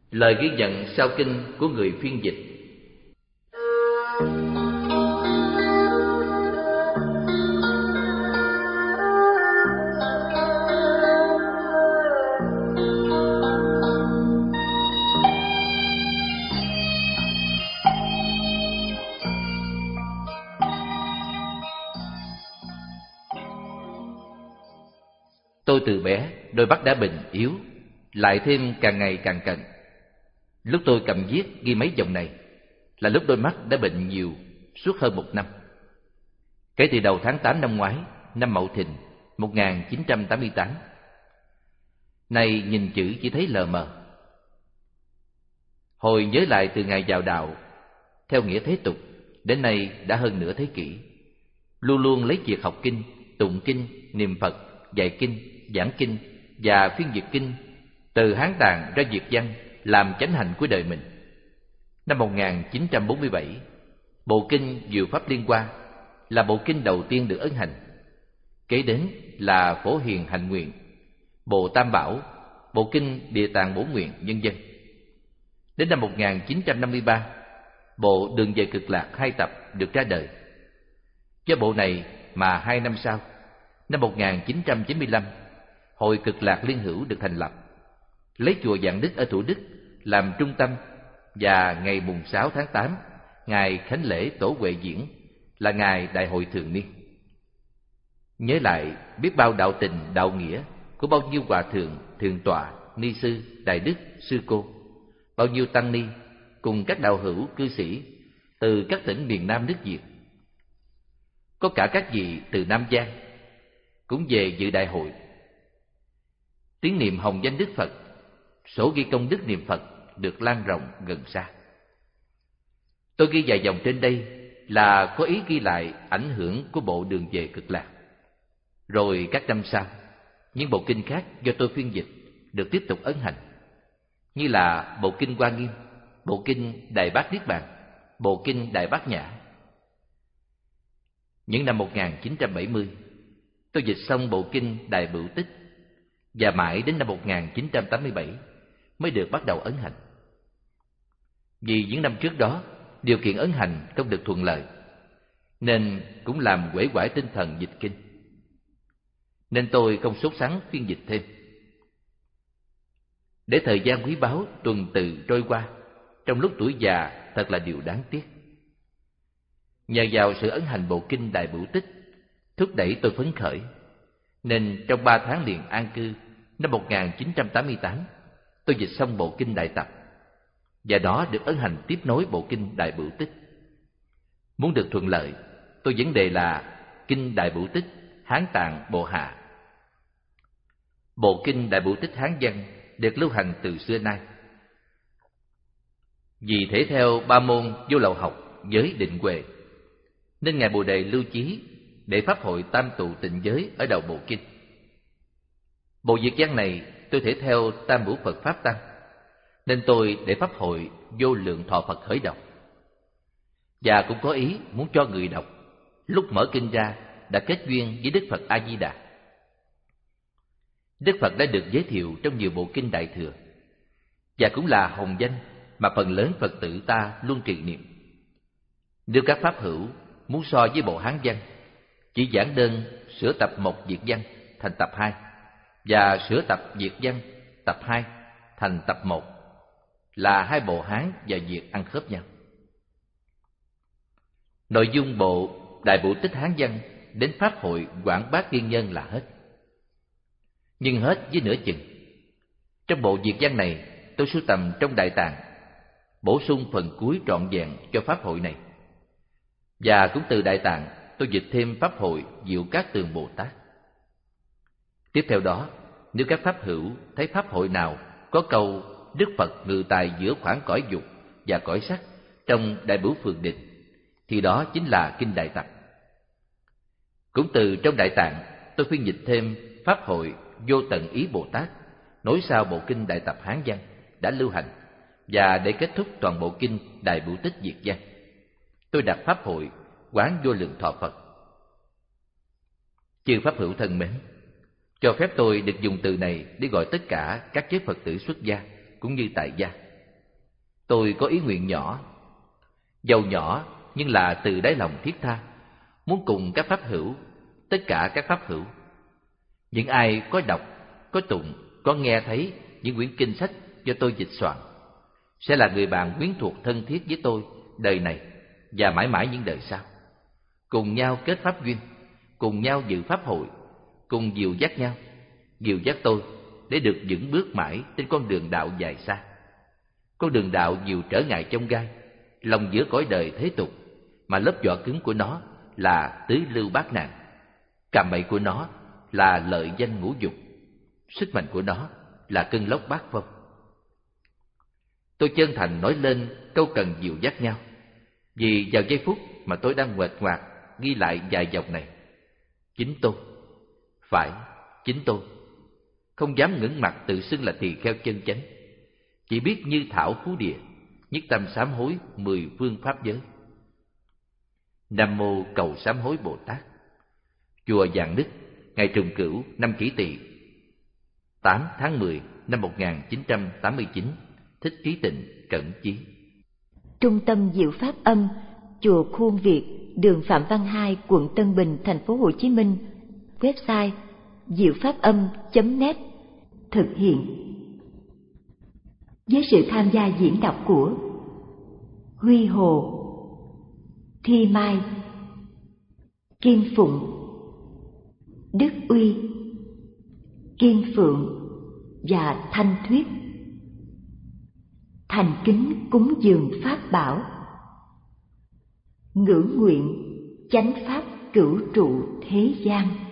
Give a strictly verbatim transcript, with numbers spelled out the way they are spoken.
Lời ghi nhận sau kinh của người phiên dịch. Tôi từ bé, đôi mắt đã bệnh yếu, lại thêm càng ngày càng cận. Lúc tôi cầm viết ghi mấy dòng này là lúc đôi mắt đã bệnh nhiều suốt hơn một năm. Kể từ đầu tháng tám năm ngoái, năm Mậu Thìn một nghìn chín trăm tám mươi tám. Nay nhìn chữ chỉ thấy lờ mờ. Hồi nhớ lại từ ngày vào đạo, theo nghĩa thế tục, đến nay đã hơn nửa thế kỷ, luôn luôn lấy việc học kinh, tụng kinh, niệm Phật, dạy kinh, giảng kinh và phiên dịch kinh từ Hán Tạng ra Việt văn làm chánh hạnh của đời mình. Năm một nghìn chín trăm bốn mươi bảy, bộ kinh Diệu Pháp Liên Hoa là bộ kinh đầu tiên được ấn hành. Kế đến là Phổ Hiền Hạnh Nguyện, bộ Tam Bảo, bộ kinh Địa Tạng Bổ Nguyện, vân vân. Đến năm một nghìn chín trăm năm mươi ba, bộ Đường Về Cực Lạc hai tập được ra đời. Do bộ này mà hai năm sau, năm một nghìn chín trăm chín mươi lăm, Hội Cực Lạc Liên Hữu được thành lập, lấy chùa Vạn Đức ở Thủ Đức làm trung tâm, và ngày mùng sáu tháng tám, ngày khánh lễ Tổ Huệ Diễn là ngày đại hội thường niên. Nhớ lại biết bao đạo tình, đạo nghĩa của bao nhiêu hòa thượng, thượng tọa, ni sư, đại đức, sư cô, bao nhiêu tăng ni cùng các đạo hữu cư sĩ từ các tỉnh miền Nam nước Việt. Có cả các vị từ Nam Giang cũng về dự đại hội. Tiếng niệm hồng danh Đức Phật, sổ ghi công đức niệm Phật được lan rộng gần xa. Tôi ghi vài dòng trên đây là có ý ghi lại ảnh hưởng của bộ Đường Về Cực Lạc. Rồi các năm sau, những bộ kinh khác do tôi phiên dịch được tiếp tục ấn hành, như là bộ kinh Hoa Nghiêm, bộ kinh Đại Bát Niết Bàn, bộ kinh Đại Bát Nhã. Những năm một nghìn chín trăm bảy mươi, tôi dịch xong bộ kinh Đại Bửu Tích, và mãi đến năm một nghìn chín trăm tám mươi bảy mới được bắt đầu ấn hành. Vì những năm trước đó, điều kiện ấn hành không được thuận lợi, nên cũng làm uể oải tinh thần dịch kinh. Nên tôi không sốt sắng phiên dịch thêm. Để thời gian quý báu tuần tự trôi qua trong lúc tuổi già thật là điều đáng tiếc. Nhờ vào sự ấn hành bộ kinh Đại Bửu Tích thúc đẩy tôi phấn khởi, nên trong ba tháng liền an cư năm một nghìn chín trăm tám mươi tám, tôi dịch xong bộ kinh Đại Tập, và đó được ấn hành tiếp nối bộ kinh Đại Bửu Tích. Muốn được thuận lợi, tôi vấn đề là kinh Đại Bửu Tích Hán Tạng Bộ Hạ. Bộ kinh Đại Bửu Tích Hán văn được lưu hành từ xưa nay. Vì thể theo ba môn vô lậu học với định huệ, nên ngài Bồ Đề lưu chí để pháp hội tam tụ tịnh giới ở đầu bộ kinh. Bộ Việt văn này tôi thể theo tam bửu Phật Pháp Tăng, nên tôi để pháp hội vô lượng thọ Phật khởi đọc. Và cũng có ý muốn cho người đọc lúc mở kinh ra đã kết duyên với Đức Phật A Di Đà. Đức Phật đã được giới thiệu trong nhiều bộ kinh Đại Thừa, và cũng là hồng danh mà phần lớn Phật tử ta luôn trì niệm. Nếu các pháp hữu muốn so với bộ Hán văn, chỉ giảng đơn sửa tập một Việt văn thành tập hai, và sửa tập Việt văn tập hai thành tập một, là hai bộ Hán và Việt ăn khớp nhau. Nội dung bộ Đại Bửu Tích Hán văn đến pháp hội quảng bác thiên nhân là hết, nhưng hết với nửa chừng. Trong bộ Việt văn này, tôi sưu tầm trong Đại Tạng, bổ sung phần cuối trọn vẹn cho pháp hội này. Và cũng từ Đại Tạng, tôi dịch thêm pháp hội Diệu Cát Tường Bồ Tát. Tiếp theo đó, nếu các pháp hữu thấy pháp hội nào có câu Đức Phật ngự tài giữa khoảng cõi dục và cõi sắc trong Đại Bửu Phường Định, thì đó chính là kinh Đại Tập. Cũng từ trong Đại Tạng, tôi phiên dịch thêm pháp hội Vô Tận Ý Bồ Tát, nối sau bộ kinh Đại Tập Hán văn đã lưu hành, và để kết thúc toàn bộ kinh Đại Bửu Tích Việt văn, tôi đặt pháp hội Quán Vô Lượng Thọ Phật. Chư pháp hữu thân mến, cho phép tôi được dùng từ này để gọi tất cả các chế Phật tử xuất gia cũng như tại gia, Tôi có ý nguyện nhỏ, dầu nhỏ nhưng là từ đáy lòng thiết tha, muốn cùng các pháp hữu, tất cả các pháp hữu, những ai có đọc, có tụng, có nghe thấy những quyển kinh sách do tôi dịch soạn, sẽ là người bạn quyến thuộc thân thiết với tôi đời này và mãi mãi những đời sau. Cùng nhau kết pháp duyên, cùng nhau dự pháp hội, cùng dìu dắt nhau, dìu dắt tôi để được vững bước mãi trên con đường đạo dài xa. Con đường đạo nhiều trở ngại chông gai, lòng giữa cõi đời thế tục, mà lớp vỏ cứng của nó là tứ lưu bát nạn, cạm bẫy của nó là lợi danh ngũ dục, sức mạnh của nó là cơn lốc bát phong. Tôi chân thành nói lên câu cần dìu dắt nhau, vì vào giây phút mà tôi đang nguệch ngoạc ghi lại vài dòng này, chính tôi, phải chính tôi, không dám ngẩng mặt tự xưng là tỳ kheo chân chánh, chỉ biết như thảo phú địa, nhất tâm sám hối mười phương pháp giới. Nam mô Cầu Sám Hối Bồ Tát. Chùa Vạn Đức, ngày Trùng Cửu năm Kỷ Tỵ, tám tháng mười năm một nghìn chín trăm tám mươi chín, Thích Trí Tịnh, Cẩn Chí. Trung tâm Diệu Pháp Âm, chùa Khuôn Việt, đường Phạm Văn Hai, quận Tân Bình, thành phố Hồ Chí Minh. Website diệu pháp âm chấm net. Thực hiện với sự tham gia diễn đọc của Huy Hồ, Thi Mai, Kim Phụng, Đức Uy, Kiên Phượng và Thanh Thuyết. Thành kính cúng dường pháp bảo, ngưỡng nguyện chánh pháp cửu trụ thế gian.